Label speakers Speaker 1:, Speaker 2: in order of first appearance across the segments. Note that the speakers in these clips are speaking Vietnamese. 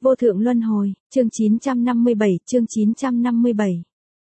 Speaker 1: Vô thượng luân hồi, chương 957.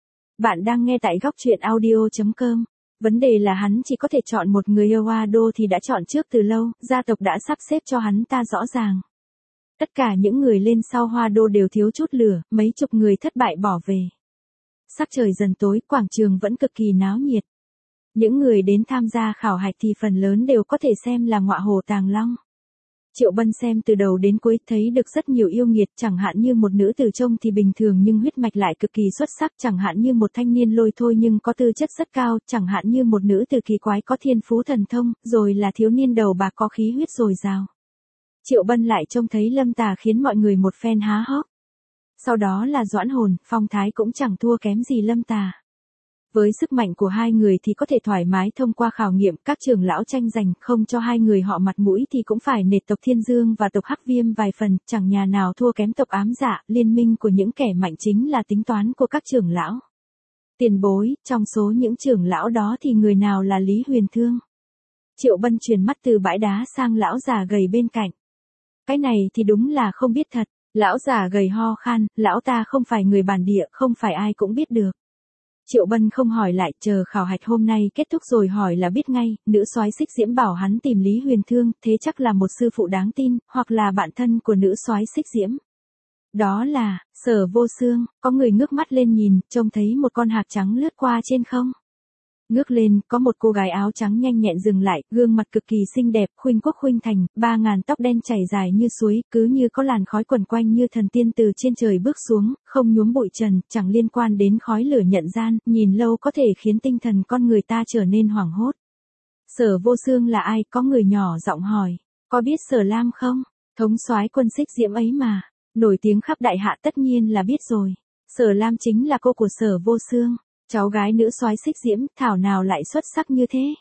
Speaker 1: Bạn đang nghe tại góc truyện audio.com. Vấn đề là hắn chỉ có thể chọn một người yêu Hoa Đô thì đã chọn trước từ lâu, gia tộc đã sắp xếp cho hắn ta rõ ràng. Tất cả những người lên sau Hoa Đô đều thiếu chút lửa, mấy chục người thất bại bỏ về. Sắc trời dần tối, quảng trường vẫn cực kỳ náo nhiệt. Những người đến tham gia khảo hạch thì phần lớn đều có thể xem là ngọa hổ tàng long. Triệu Bân xem từ đầu đến cuối thấy được rất nhiều yêu nghiệt, chẳng hạn như một nữ tử trông thì bình thường nhưng huyết mạch lại cực kỳ xuất sắc, chẳng hạn như một thanh niên lôi thôi nhưng có tư chất rất cao, chẳng hạn như một nữ tử kỳ quái có thiên phú thần thông, rồi là thiếu niên đầu bạc có khí huyết dồi dào. Triệu Bân lại trông thấy Lâm Tà khiến mọi người một phen há hốc. Sau đó là Doãn Hồn, phong thái cũng chẳng thua kém gì Lâm Tà. Với sức mạnh của hai người thì có thể thoải mái thông qua khảo nghiệm, các trưởng lão tranh giành, không cho hai người họ mặt mũi thì cũng phải nể tộc Thiên Dương và tộc Hắc Viêm vài phần, chẳng nhà nào thua kém tộc Ám Dạ. Liên minh của những kẻ mạnh chính là tính toán của các trưởng lão. Tiền bối, trong số những trưởng lão đó thì người nào là Lý Huyền Thương? Triệu Bân chuyển mắt từ bãi đá sang lão già gầy bên cạnh. Cái này thì đúng là không biết thật. Lão già gầy ho khan, lão ta không phải người bản địa, không phải ai cũng biết được. Triệu Bân không hỏi lại, chờ khảo hạch hôm nay kết thúc rồi hỏi là biết ngay. Nữ soái Xích Diễm bảo hắn tìm Lý Huyền Thương, thế chắc là một sư phụ đáng tin, hoặc là bạn thân của nữ soái Xích Diễm. Đó là Sở Vô Xương. Có người ngước mắt lên nhìn, trông thấy một con hạc trắng lướt qua trên không. Ngước lên, có một cô gái áo trắng nhanh nhẹn dừng lại, gương mặt cực kỳ xinh đẹp, khuynh quốc khuynh thành, 3.000 tóc đen chảy dài như suối, cứ như có làn khói quẩn quanh như thần tiên từ trên trời bước xuống, không nhuốm bụi trần, chẳng liên quan đến khói lửa nhận gian, nhìn lâu có thể khiến tinh thần con người ta trở nên hoảng hốt. Sở Vô Xương là ai? Có người nhỏ giọng hỏi. Có biết Sở Lam không? Thống soái quân Xích Diễm ấy mà. Nổi tiếng khắp đại hạ tất nhiên là biết rồi. Sở Lam chính là cô của Sở Vô Xương. Cháu gái nữ soái Xích Diễm, thảo nào lại xuất sắc như thế.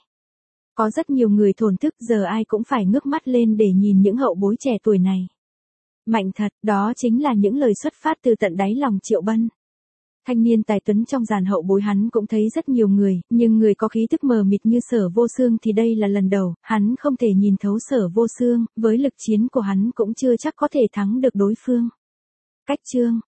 Speaker 1: Có rất nhiều người thổn thức, giờ ai cũng phải ngước mắt lên để nhìn những hậu bối trẻ tuổi này. Mạnh thật, đó chính là những lời xuất phát từ tận đáy lòng Triệu Bân. Thanh niên tài tuấn trong dàn hậu bối hắn cũng thấy rất nhiều người, nhưng người có khí thức mờ mịt như Sở Vô Xương thì đây là lần đầu, hắn không thể nhìn thấu Sở Vô Xương, với lực chiến của hắn cũng chưa chắc có thể thắng được đối phương. Cách chương